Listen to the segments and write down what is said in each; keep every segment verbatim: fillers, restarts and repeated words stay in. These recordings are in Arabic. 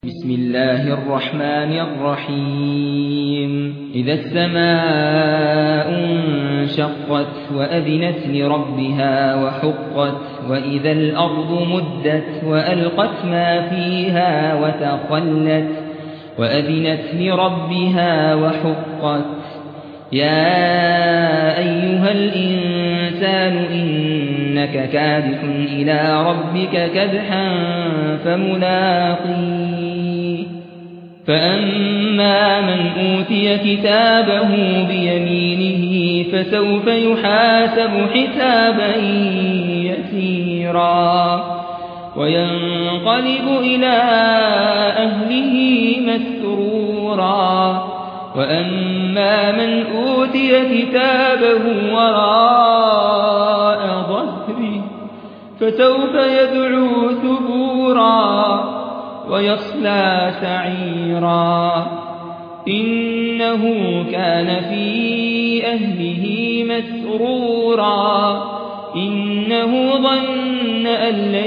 بسم الله الرحمن الرحيم إذا السماء انشقت وأذنت لربها وحقت وإذا الأرض مدت وألقت ما فيها وتخلت وأذنت لربها وحقت يا أيها الإنسان إنك كادح إلى ربك كدحا فملاقيه فأما من أوتي كتابه بيمينه فسوف يحاسب حسابا يسيرا وينقلب إلى أهله مسرورا وأما من أوتي كتابه وراء ظهره فسوف يدعو ثبورا ويصلى سعيرا إنه كان في أهله مسرورا إنه ظن أن لن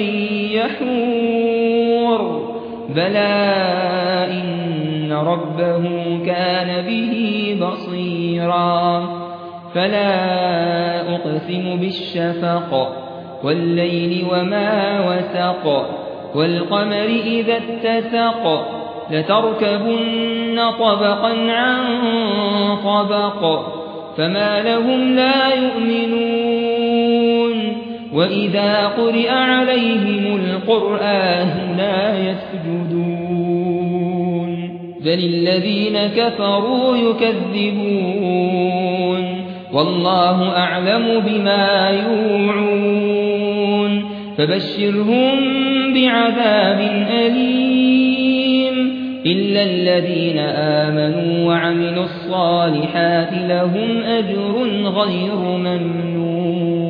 يحور بلى إن ربه كان به بصيرا فلا أقسم بالشفق والليل وما وسق والقمر إذا اتسق لتركبن طبقا عن طبق فما لهم لا يؤمنون وإذا قرئ عليهم القرآن لا يسجدون بل الذين كفروا يكذبون والله أعلم بما يوعون فبشرهم بعذاب أليم إلا الذين آمنوا وعملوا الصالحات لهم أجر غير ممنون.